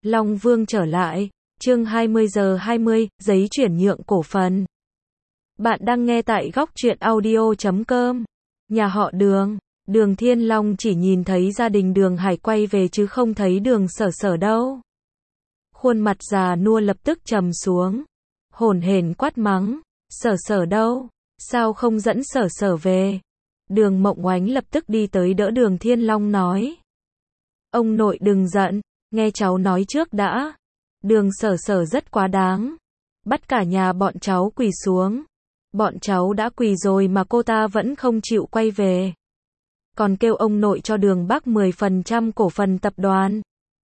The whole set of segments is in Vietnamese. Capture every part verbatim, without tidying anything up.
Long Vương trở lại, chương hai mươi giờ hai mươi, giấy chuyển nhượng cổ phần. Bạn đang nghe tại góc truyện audio chấm com. Nhà họ Đường, Đường Thiên Long chỉ nhìn thấy gia đình Đường Hải quay về chứ không thấy Đường Sở Sở đâu. Khuôn mặt già nua lập tức trầm xuống, hổn hển quát mắng, Sở Sở đâu? Sao không dẫn Sở Sở về? Đường Mộng Oánh lập tức đi tới đỡ Đường Thiên Long nói. Ông nội đừng giận, nghe cháu nói trước đã. Đường Sở Sở rất quá đáng. Bắt cả nhà bọn cháu quỳ xuống. Bọn cháu đã quỳ rồi mà cô ta vẫn không chịu quay về. Còn kêu ông nội cho Đường Bắc mười phần trăm cổ phần tập đoàn.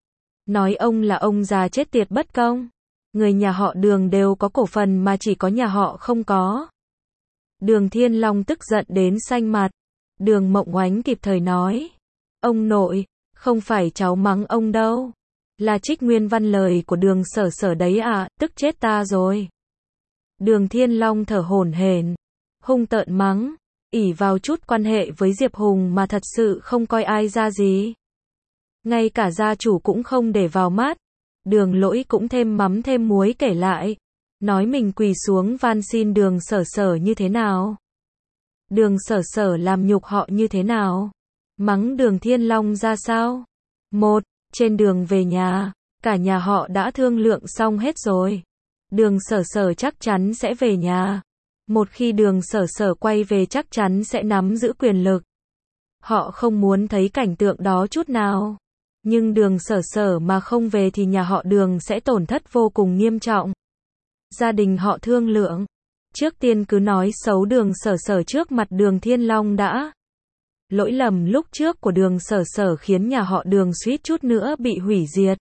Nói ông là ông già chết tiệt bất công. Người nhà họ Đường đều có cổ phần mà chỉ có nhà họ không có. Đường Thiên Long tức giận đến xanh mặt. Đường Mộng Oánh kịp thời nói. Ông nội, không phải cháu mắng ông đâu. Là trích nguyên văn lời của Đường Sở Sở đấy à, tức chết ta rồi. Đường Thiên Long thở hổn hển, hung tợn mắng, ỷ vào chút quan hệ với Diệp Hùng mà thật sự không coi ai ra gì. Ngay cả gia chủ cũng không để vào mắt. Đường Lỗi cũng thêm mắm thêm muối kể lại, nói mình quỳ xuống van xin Đường Sở Sở như thế nào. Đường Sở Sở làm nhục họ như thế nào. Mắng Đường Thiên Long ra sao. Một, trên đường về nhà, cả nhà họ đã thương lượng xong hết rồi. Đường Sở Sở chắc chắn sẽ về nhà. Một khi Đường Sở Sở quay về chắc chắn sẽ nắm giữ quyền lực. Họ không muốn thấy cảnh tượng đó chút nào. Nhưng Đường Sở Sở mà không về thì nhà họ Đường sẽ tổn thất vô cùng nghiêm trọng. Gia đình họ thương lượng. Trước tiên cứ nói xấu Đường Sở Sở trước mặt Đường Thiên Long đã. Lỗi lầm lúc trước của Đường Sở Sở khiến nhà họ Đường suýt chút nữa bị hủy diệt.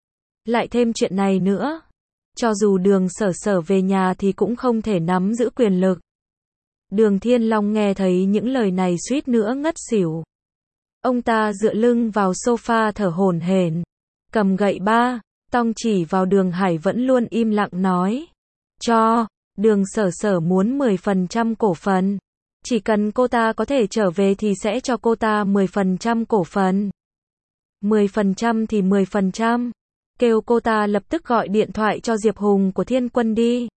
Lại thêm chuyện này nữa. Cho dù Đường Sở Sở về nhà thì cũng không thể nắm giữ quyền lực. Đường Thiên Long nghe thấy những lời này suýt nữa ngất xỉu. Ông ta dựa lưng vào sofa thở hổn hển, cầm gậy ba, tong chỉ vào Đường Hải vẫn luôn im lặng nói. Cho, Đường Sở Sở muốn mười phần trăm cổ phần. Chỉ cần cô ta có thể trở về thì sẽ cho cô ta mười phần trăm cổ phần. mười phần trăm thì mười phần trăm. Kêu cô ta lập tức gọi điện thoại cho Diệp Hùng của Thiên Quân đi.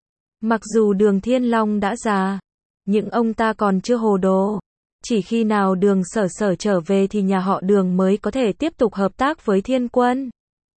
Mặc dù Đường Thiên Long đã già, nhưng ông ta còn chưa hồ đồ. Chỉ khi nào Đường Sở Sở trở về thì nhà họ Đường mới có thể tiếp tục hợp tác với Thiên Quân.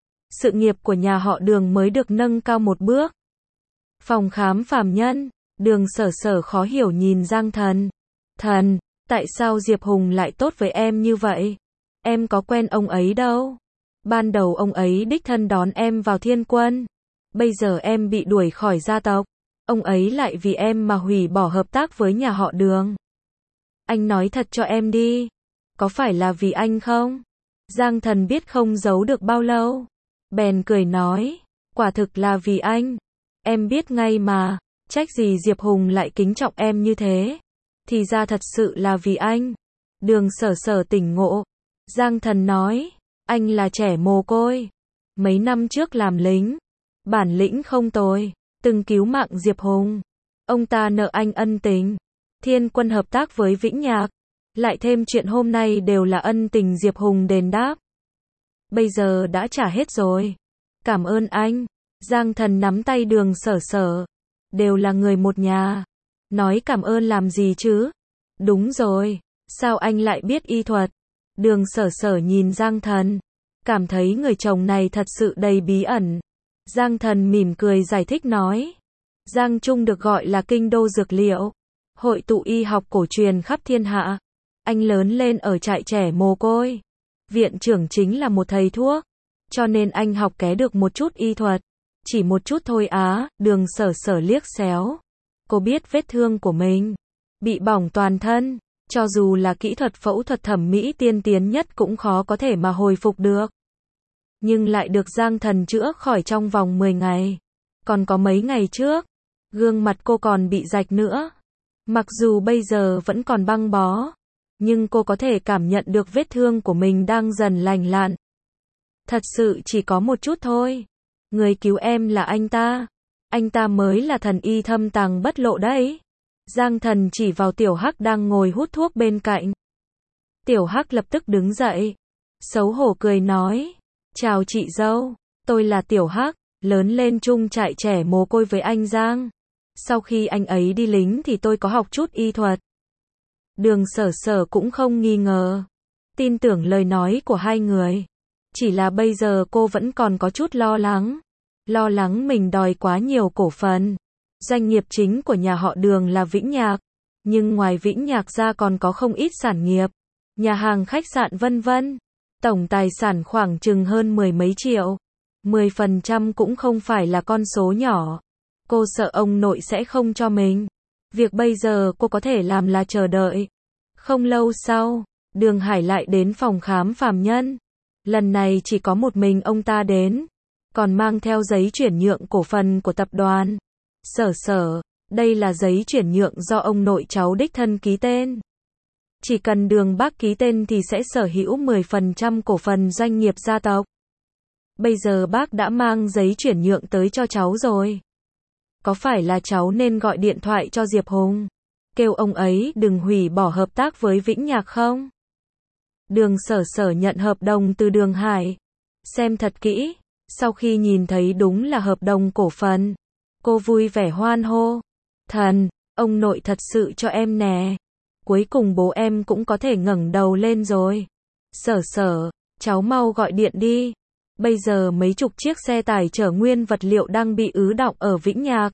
Sự nghiệp của nhà họ Đường mới được nâng cao một bước. Phòng khám phàm nhân, Đường Sở Sở khó hiểu nhìn Giang Thần. Thần, tại sao Diệp Hùng lại tốt với em như vậy? Em có quen ông ấy đâu. Ban đầu ông ấy đích thân đón em vào Thiên Quân. Bây giờ em bị đuổi khỏi gia tộc. Ông ấy lại vì em mà hủy bỏ hợp tác với nhà họ Đường. Anh nói thật cho em đi. Có phải là vì anh không? Giang Thần biết không giấu được bao lâu. Bèn cười nói. Quả thực là vì anh. Em biết ngay mà. Trách gì Diệp Hùng lại kính trọng em như thế. Thì ra thật sự là vì anh. Đường Sở Sở tỉnh ngộ. Giang Thần nói. Anh là trẻ mồ côi. Mấy năm trước làm lính. Bản lĩnh không tồi. Từng cứu mạng Diệp Hùng. Ông ta nợ anh ân tình. Thiên Quân hợp tác với Vĩnh Nhạc. Lại thêm chuyện hôm nay đều là ân tình Diệp Hùng đền đáp. Bây giờ đã trả hết rồi. Cảm ơn anh. Giang Thần nắm tay Đường Sở Sở. Đều là người một nhà. Nói cảm ơn làm gì chứ? Đúng rồi. Sao anh lại biết y thuật? Đường Sở Sở nhìn Giang Thần. Cảm thấy người chồng này thật sự đầy bí ẩn. Giang Thần mỉm cười giải thích nói. Giang Trung được gọi là kinh đô dược liệu. Hội tụ y học cổ truyền khắp thiên hạ. Anh lớn lên ở trại trẻ mồ côi. Viện trưởng chính là một thầy thuốc. Cho nên anh học ké được một chút y thuật. Chỉ một chút thôi á. Đường Sở Sở liếc xéo. Cô biết vết thương của mình. Bị bỏng toàn thân. Cho dù là kỹ thuật phẫu thuật thẩm mỹ tiên tiến nhất cũng khó có thể mà hồi phục được. Nhưng lại được Giang Thần chữa khỏi trong vòng mười ngày. Còn có mấy ngày trước, gương mặt cô còn bị rạch nữa. Mặc dù bây giờ vẫn còn băng bó, nhưng cô có thể cảm nhận được vết thương của mình đang dần lành lặn. Thật sự chỉ có một chút thôi. Người cứu em là anh ta. Anh ta mới là thần y thâm tàng bất lộ đấy. Giang Thần chỉ vào Tiểu Hắc đang ngồi hút thuốc bên cạnh. Tiểu Hắc lập tức đứng dậy. Xấu hổ cười nói. Chào chị dâu. Tôi là Tiểu Hắc, lớn lên chung trại trẻ mồ côi với anh Giang. Sau khi anh ấy đi lính thì tôi có học chút y thuật. Đường Sở Sở cũng không nghi ngờ, tin tưởng lời nói của hai người. Chỉ là bây giờ cô vẫn còn có chút lo lắng. Lo lắng mình đòi quá nhiều cổ phần. Doanh nghiệp chính của nhà họ Đường là Vĩnh Nhạc. Nhưng ngoài Vĩnh Nhạc ra còn có không ít sản nghiệp. Nhà hàng khách sạn vân vân. Tổng tài sản khoảng chừng hơn mười mấy triệu. mười phần trăm cũng không phải là con số nhỏ. Cô sợ ông nội sẽ không cho mình. Việc bây giờ cô có thể làm là chờ đợi. Không lâu sau, Đường Hải lại đến phòng khám phàm nhân. Lần này chỉ có một mình ông ta đến. Còn mang theo giấy chuyển nhượng cổ phần của tập đoàn. Sở Sở, đây là giấy chuyển nhượng do ông nội cháu đích thân ký tên. Chỉ cần Đường bác ký tên thì sẽ sở hữu mười phần trăm cổ phần doanh nghiệp gia tộc. Bây giờ bác đã mang giấy chuyển nhượng tới cho cháu rồi. Có phải là cháu nên gọi điện thoại cho Diệp Hùng, kêu ông ấy đừng hủy bỏ hợp tác với Vĩnh Nhạc không? Đường Sở Sở nhận hợp đồng từ Đường Hải. Xem thật kỹ. Sau khi nhìn thấy đúng là hợp đồng cổ phần, cô vui vẻ hoan hô. Thần, ông nội thật sự cho em nè. Cuối cùng bố em cũng có thể ngẩng đầu lên rồi. Sở Sở, cháu mau gọi điện đi. Bây giờ mấy chục chiếc xe tải chở nguyên vật liệu đang bị ứ đọng ở Vĩnh Nhạc.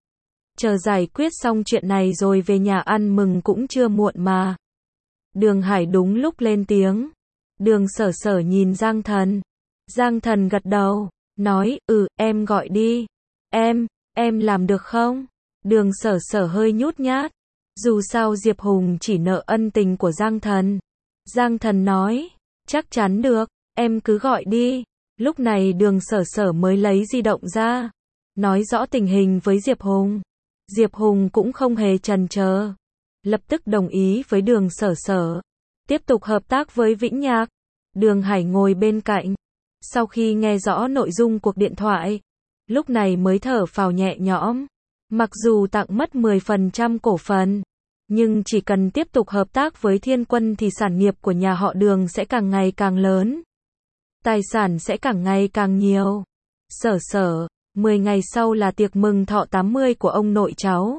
Chờ giải quyết xong chuyện này rồi về nhà ăn mừng cũng chưa muộn mà. Đường Hải đúng lúc lên tiếng. Đường Sở Sở nhìn Giang Thần. Giang Thần gật đầu, nói, ừ, em gọi đi. Em, em làm được không? Đường Sở Sở hơi nhút nhát. Dù sao Diệp Hùng chỉ nợ ân tình của Giang Thần. Giang Thần nói, chắc chắn được, em cứ gọi đi. Lúc này Đường Sở Sở mới lấy di động ra, nói rõ tình hình với Diệp Hùng. Diệp Hùng cũng không hề chần chờ, lập tức đồng ý với Đường Sở Sở, tiếp tục hợp tác với Vĩnh Nhạc. Đường Hải ngồi bên cạnh, sau khi nghe rõ nội dung cuộc điện thoại, lúc này mới thở phào nhẹ nhõm. Mặc dù tặng mất mười phần trăm cổ phần, nhưng chỉ cần tiếp tục hợp tác với Thiên Quân thì sản nghiệp của nhà họ Đường sẽ càng ngày càng lớn. Tài sản sẽ càng ngày càng nhiều. Sở Sở, mười ngày sau là tiệc mừng thọ tám mươi của ông nội cháu.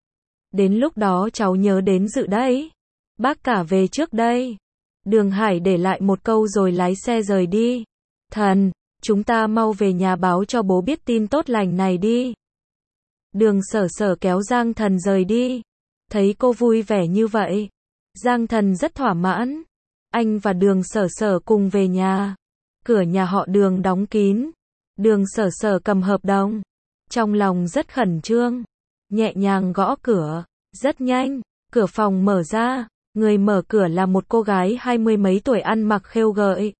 Đến lúc đó cháu nhớ đến dự đấy. Bác cả về trước đây. Đường Hải để lại một câu rồi lái xe rời đi. Thần, chúng ta mau về nhà báo cho bố biết tin tốt lành này đi. Đường Sở Sở kéo Giang Thần rời đi. Thấy cô vui vẻ như vậy, Giang Thần rất thỏa mãn. Anh và Đường Sở Sở cùng về nhà. Cửa nhà họ Đường đóng kín. Đường Sở Sở cầm hợp đồng. Trong lòng rất khẩn trương. Nhẹ nhàng gõ cửa. Rất nhanh, cửa phòng mở ra. Người mở cửa là một cô gái hai mươi mấy tuổi ăn mặc khêu gợi.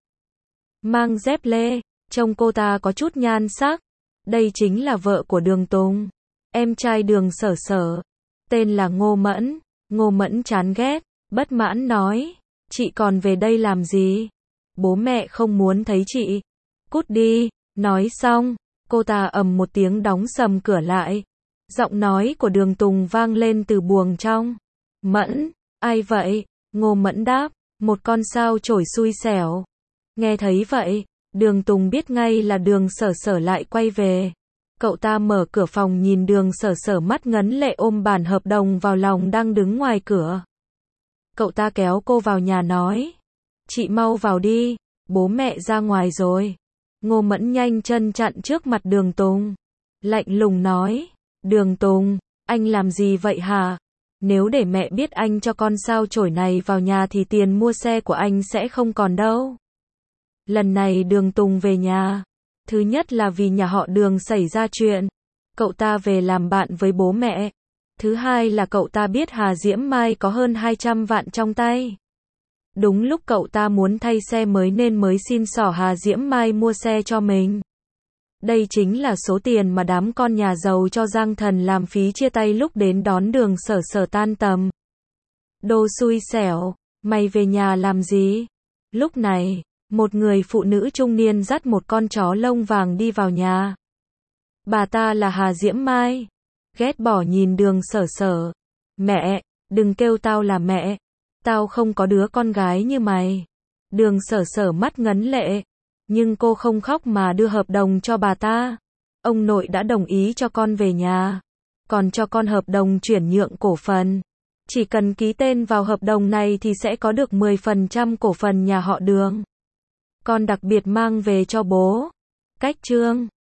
Mang dép lê. Trông cô ta có chút nhan sắc. Đây chính là vợ của Đường Tùng, em trai Đường Sở Sở. Tên là Ngô Mẫn. Ngô Mẫn chán ghét, bất mãn nói. Chị còn về đây làm gì? Bố mẹ không muốn thấy chị. Cút đi. Nói xong, cô ta ầm một tiếng đóng sầm cửa lại. Giọng nói của Đường Tùng vang lên từ buồng trong. Mẫn, ai vậy? Ngô Mẫn đáp, một con sao chổi xui xẻo. Nghe thấy vậy, Đường Tùng biết ngay là Đường Sở Sở lại quay về. Cậu ta mở cửa phòng nhìn Đường Sở Sở mắt ngấn lệ ôm bản hợp đồng vào lòng đang đứng ngoài cửa. Cậu ta kéo cô vào nhà nói. Chị mau vào đi, bố mẹ ra ngoài rồi. Ngô Mẫn nhanh chân chặn trước mặt Đường Tùng. Lạnh lùng nói. Đường Tùng, anh làm gì vậy hả? Nếu để mẹ biết anh cho con sao chổi này vào nhà thì tiền mua xe của anh sẽ không còn đâu. Lần này Đường Tùng về nhà. Thứ nhất là vì nhà họ Đường xảy ra chuyện. Cậu ta về làm bạn với bố mẹ. Thứ hai là cậu ta biết Hà Diễm Mai có hơn hai trăm vạn trong tay. Đúng lúc cậu ta muốn thay xe mới nên mới xin xỏ Hà Diễm Mai mua xe cho mình. Đây chính là số tiền mà đám con nhà giàu cho Giang Thần làm phí chia tay lúc đến đón Đường Sở Sở tan tầm. Đồ xui xẻo, mày về nhà làm gì? Lúc này, một người phụ nữ trung niên dắt một con chó lông vàng đi vào nhà. Bà ta là Hà Diễm Mai. Ghét bỏ nhìn Đường Sở Sở. Mẹ, đừng kêu tao là mẹ. Tao không có đứa con gái như mày. Đường Sở Sở mắt ngấn lệ. Nhưng cô không khóc mà đưa hợp đồng cho bà ta. Ông nội đã đồng ý cho con về nhà. Còn cho con hợp đồng chuyển nhượng cổ phần. Chỉ cần ký tên vào hợp đồng này thì sẽ có được mười phần trăm cổ phần nhà họ Đường. Con đặc biệt mang về cho bố. Cách chương